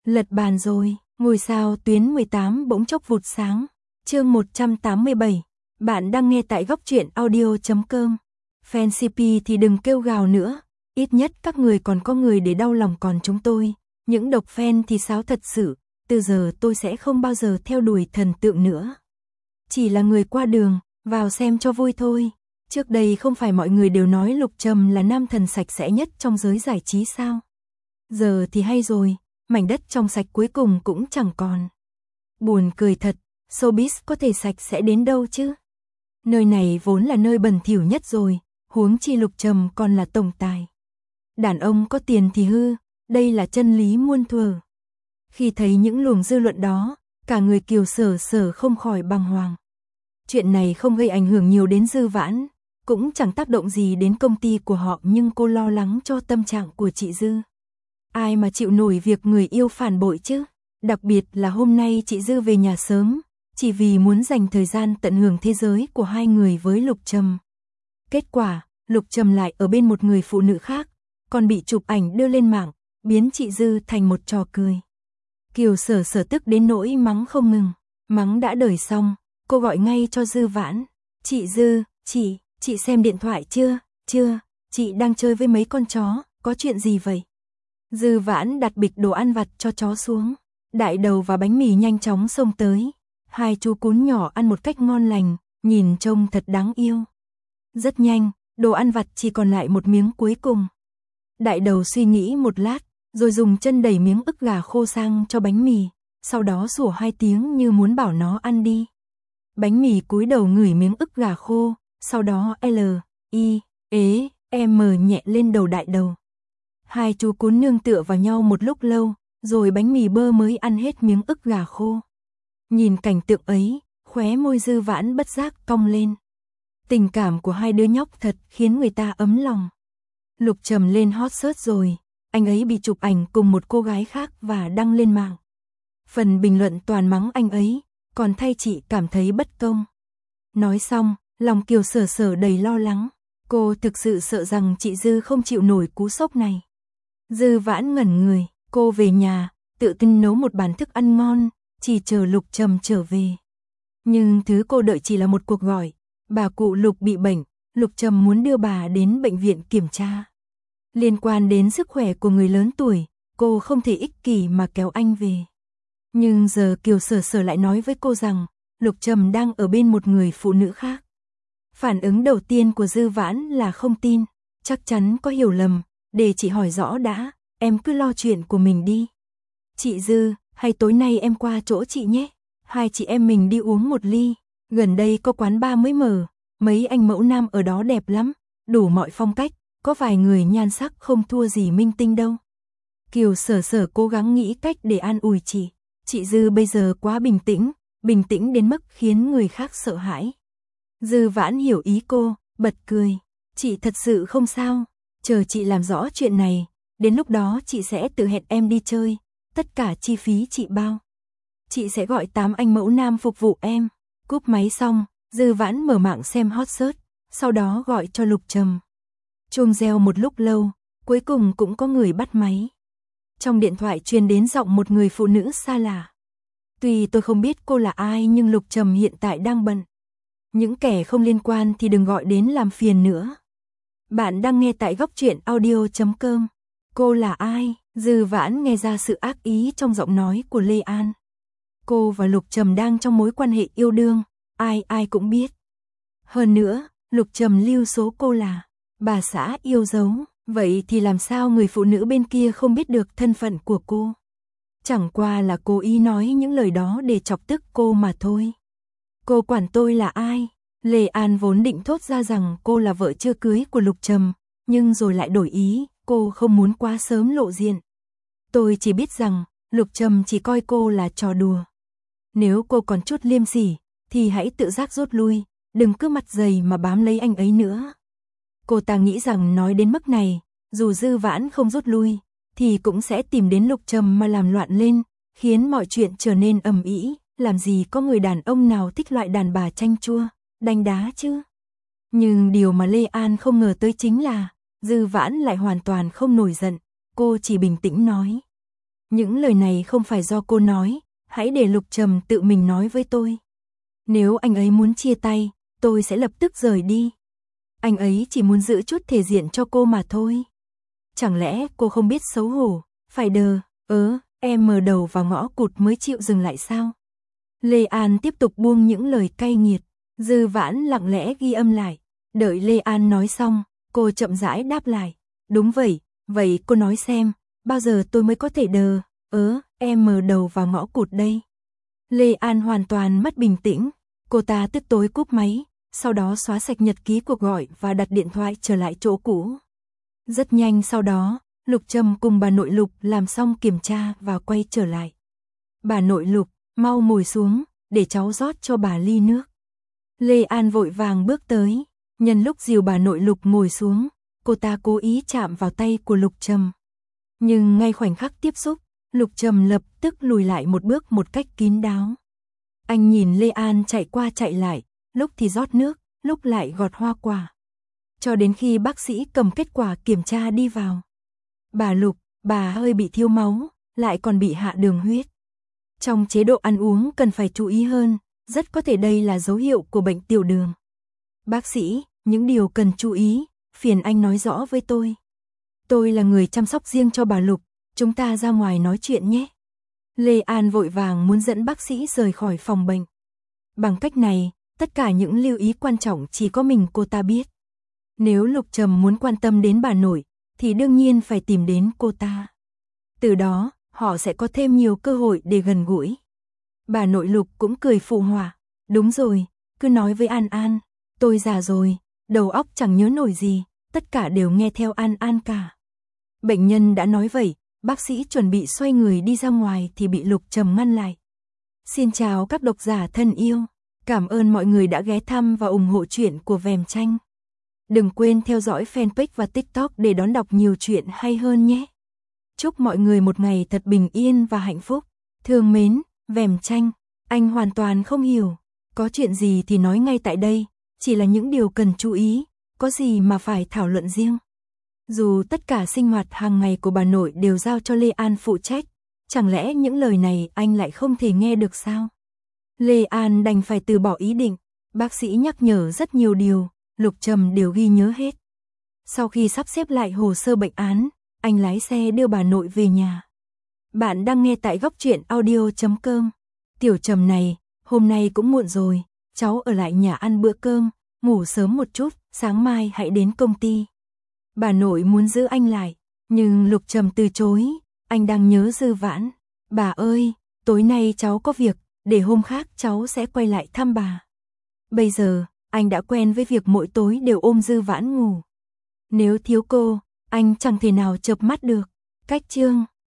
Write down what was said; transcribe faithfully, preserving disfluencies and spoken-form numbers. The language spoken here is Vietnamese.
Lật bàn rồi, ngôi sao tuyến mười tám bỗng chốc vụt sáng. Chương một trăm tám mươi bảy. Bạn đang nghe tại góc truyện audio chấm com. Fan xê pê thì đừng kêu gào nữa, ít nhất các người còn có người để đau lòng, còn chúng tôi, những độc fan thì sáo thật sự, từ giờ tôi sẽ không bao giờ theo đuổi thần tượng nữa. Chỉ là người qua đường, vào xem cho vui thôi. Trước đây không phải mọi người đều nói Lục Trầm là nam thần sạch sẽ nhất trong giới giải trí sao? Giờ thì hay rồi, mảnh đất trong sạch cuối cùng cũng chẳng còn. Buồn cười thật, showbiz có thể sạch sẽ đến đâu chứ? Nơi này vốn là nơi bẩn thỉu nhất rồi, huống chi Lục Trầm còn là tổng tài. Đàn ông có tiền thì hư, đây là chân lý muôn thuở. Khi thấy những luồng dư luận đó, cả người Kiều Sở Sở không khỏi bàng hoàng. Chuyện này không gây ảnh hưởng nhiều đến Dư Vãn, cũng chẳng tác động gì đến công ty của họ, nhưng cô lo lắng cho tâm trạng của chị Dư. Ai mà chịu nổi việc người yêu phản bội chứ? Đặc biệt là hôm nay chị Dư về nhà sớm, chỉ vì muốn dành thời gian tận hưởng thế giới của hai người với Lục Trầm. Kết quả, Lục Trầm lại ở bên một người phụ nữ khác, còn bị chụp ảnh đưa lên mạng, biến chị Dư thành một trò cười. Kiều Sở Sở tức đến nỗi mắng không ngừng. Mắng đã đợi xong, cô gọi ngay cho Dư Vãn. Chị Dư, chị, chị xem điện thoại chưa? Chưa, chị đang chơi với mấy con chó, có chuyện gì vậy? Dư Vãn đặt bịch đồ ăn vặt cho chó xuống. Đại Đầu và bánh mì nhanh chóng xông tới. Hai chú cún nhỏ ăn một cách ngon lành, nhìn trông thật đáng yêu. Rất nhanh, đồ ăn vặt chỉ còn lại một miếng cuối cùng. Đại Đầu suy nghĩ một lát, rồi dùng chân đẩy miếng ức gà khô sang cho bánh mì, sau đó sủa hai tiếng như muốn bảo nó ăn đi. Bánh mì cúi đầu ngửi miếng ức gà khô, sau đó L, I, ế, M nhẹ lên đầu Đại Đầu. Hai chú cún nương tựa vào nhau một lúc lâu, rồi bánh mì bơ mới ăn hết miếng ức gà khô. Nhìn cảnh tượng ấy, khóe môi Dư Vãn bất giác cong lên. Tình cảm của hai đứa nhóc thật khiến người ta ấm lòng. Lục Trầm lên hot search rồi, anh ấy bị chụp ảnh cùng một cô gái khác và đăng lên mạng. Phần bình luận toàn mắng anh ấy, còn thay chị cảm thấy bất công. Nói xong, lòng Kiều Sở Sở đầy lo lắng, cô thực sự sợ rằng chị Dư không chịu nổi cú sốc này. Dư Vãn ngẩn người, cô về nhà, tự tin nấu một bàn thức ăn ngon, chỉ chờ Lục Trầm trở về. Nhưng thứ cô đợi chỉ là một cuộc gọi, bà cụ Lục bị bệnh, Lục Trầm muốn đưa bà đến bệnh viện kiểm tra. Liên quan đến sức khỏe của người lớn tuổi, cô không thể ích kỷ mà kéo anh về. Nhưng giờ Kiều Sở Sở lại nói với cô rằng, Lục Trầm đang ở bên một người phụ nữ khác. Phản ứng đầu tiên của Dư Vãn là không tin, chắc chắn có hiểu lầm, để chị hỏi rõ đã, em cứ lo chuyện của mình đi. Chị Dư, hay tối nay em qua chỗ chị nhé, hai chị em mình đi uống một ly, gần đây có quán bar mới mở, mấy anh mẫu nam ở đó đẹp lắm, đủ mọi phong cách, có vài người nhan sắc không thua gì minh tinh đâu. Kiều Sở Sở cố gắng nghĩ cách để an ủi chị. Chị Dư bây giờ quá bình tĩnh, bình tĩnh đến mức khiến người khác sợ hãi. Dư Vãn hiểu ý cô, bật cười. Chị thật sự không sao, chờ chị làm rõ chuyện này, đến lúc đó chị sẽ tự hẹn em đi chơi, tất cả chi phí chị bao. Chị sẽ gọi tám anh mẫu nam phục vụ em. Cúp máy xong, Dư Vãn mở mạng xem hot search, sau đó gọi cho Lục Trầm. Chuông reo một lúc lâu, cuối cùng cũng có người bắt máy. Trong điện thoại truyền đến giọng một người phụ nữ xa lạ. Tuy tôi không biết cô là ai nhưng Lục Trầm hiện tại đang bận. Những kẻ không liên quan thì đừng gọi đến làm phiền nữa. Bạn đang nghe tại góc truyện audio chấm com. Cô là ai? Dư Vãn nghe ra sự ác ý trong giọng nói của Lê An. Cô và Lục Trầm đang trong mối quan hệ yêu đương, ai ai cũng biết. Hơn nữa, Lục Trầm lưu số cô là bà xã yêu dấu. Vậy thì làm sao người phụ nữ bên kia không biết được thân phận của cô? Chẳng qua là cố ý nói những lời đó để chọc tức cô mà thôi. Cô quản tôi là ai? Lê An vốn định thốt ra rằng cô là vợ chưa cưới của Lục Trầm, nhưng rồi lại đổi ý, cô không muốn quá sớm lộ diện. Tôi chỉ biết rằng, Lục Trầm chỉ coi cô là trò đùa. Nếu cô còn chút liêm sỉ, thì hãy tự giác rút lui, đừng cứ mặt dày mà bám lấy anh ấy nữa. Cô ta nghĩ rằng nói đến mức này, dù Dư Vãn không rút lui, thì cũng sẽ tìm đến Lục Trầm mà làm loạn lên, khiến mọi chuyện trở nên ầm ĩ, làm gì có người đàn ông nào thích loại đàn bà chanh chua, đanh đá chứ. Nhưng điều mà Lê An không ngờ tới chính là, Dư Vãn lại hoàn toàn không nổi giận, cô chỉ bình tĩnh nói. Những lời này không phải do cô nói, hãy để Lục Trầm tự mình nói với tôi. Nếu anh ấy muốn chia tay, tôi sẽ lập tức rời đi. Anh ấy chỉ muốn giữ chút thể diện cho cô mà thôi. Chẳng lẽ cô không biết xấu hổ, phải đờ, ớ, em mờ đầu vào ngõ cụt mới chịu dừng lại sao? Lê An tiếp tục buông những lời cay nghiệt, Dư Vãn lặng lẽ ghi âm lại. Đợi Lê An nói xong, cô chậm rãi đáp lại. Đúng vậy, vậy cô nói xem, bao giờ tôi mới có thể đờ, ớ, em mờ đầu vào ngõ cụt đây. Lê An hoàn toàn mất bình tĩnh, cô ta tức tối cúp máy, sau đó xóa sạch nhật ký cuộc gọi và đặt điện thoại trở lại chỗ cũ. Rất nhanh sau đó, Lục Trầm cùng bà nội Lục làm xong kiểm tra và quay trở lại. Bà nội Lục, mau ngồi xuống, để cháu rót cho bà ly nước. Lê An vội vàng bước tới, nhân lúc dìu bà nội Lục ngồi xuống, cô ta cố ý chạm vào tay của Lục Trầm. Nhưng ngay khoảnh khắc tiếp xúc, Lục Trầm lập tức lùi lại một bước một cách kín đáo. Anh nhìn Lê An chạy qua chạy lại, lúc thì rót nước, lúc lại gọt hoa quả. Cho đến khi bác sĩ cầm kết quả kiểm tra đi vào. Bà Lục, bà hơi bị thiếu máu, lại còn bị hạ đường huyết. Trong chế độ ăn uống cần phải chú ý hơn, rất có thể đây là dấu hiệu của bệnh tiểu đường. Bác sĩ, những điều cần chú ý, phiền anh nói rõ với tôi. Tôi là người chăm sóc riêng cho bà Lục, chúng ta ra ngoài nói chuyện nhé. Lê An vội vàng muốn dẫn bác sĩ rời khỏi phòng bệnh. Bằng cách này, tất cả những lưu ý quan trọng chỉ có mình cô ta biết. Nếu Lục Trầm muốn quan tâm đến bà nội, thì đương nhiên phải tìm đến cô ta. Từ đó, họ sẽ có thêm nhiều cơ hội để gần gũi. Bà nội Lục cũng cười phụ họa. Đúng rồi, cứ nói với An An, tôi già rồi, đầu óc chẳng nhớ nổi gì, tất cả đều nghe theo An An cả. Bệnh nhân đã nói vậy, bác sĩ chuẩn bị xoay người đi ra ngoài thì bị Lục Trầm ngăn lại. Xin chào các độc giả thân yêu, cảm ơn mọi người đã ghé thăm và ủng hộ truyện của Vèm Tranh. Đừng quên theo dõi fanpage và TikTok để đón đọc nhiều chuyện hay hơn nhé. Chúc mọi người một ngày thật bình yên và hạnh phúc. Thương mến, Vèm Tranh, anh hoàn toàn không hiểu. Có chuyện gì thì nói ngay tại đây, chỉ là những điều cần chú ý, có gì mà phải thảo luận riêng. Dù tất cả sinh hoạt hàng ngày của bà nội đều giao cho Lê An phụ trách, chẳng lẽ những lời này anh lại không thể nghe được sao? Lê An đành phải từ bỏ ý định, bác sĩ nhắc nhở rất nhiều điều, Lục Trầm đều ghi nhớ hết. Sau khi sắp xếp lại hồ sơ bệnh án, anh lái xe đưa bà nội về nhà. Bạn đang nghe tại góc truyện audio chấm com. Tiểu Trầm này, hôm nay cũng muộn rồi, cháu ở lại nhà ăn bữa cơm, ngủ sớm một chút, sáng mai hãy đến công ty. Bà nội muốn giữ anh lại, nhưng Lục Trầm từ chối, anh đang nhớ Dư Vãn. Bà ơi, tối nay cháu có việc, để hôm khác cháu sẽ quay lại thăm bà. Bây giờ, anh đã quen với việc mỗi tối đều ôm Dư Vãn ngủ. Nếu thiếu cô, anh chẳng thể nào chợp mắt được. Cách chương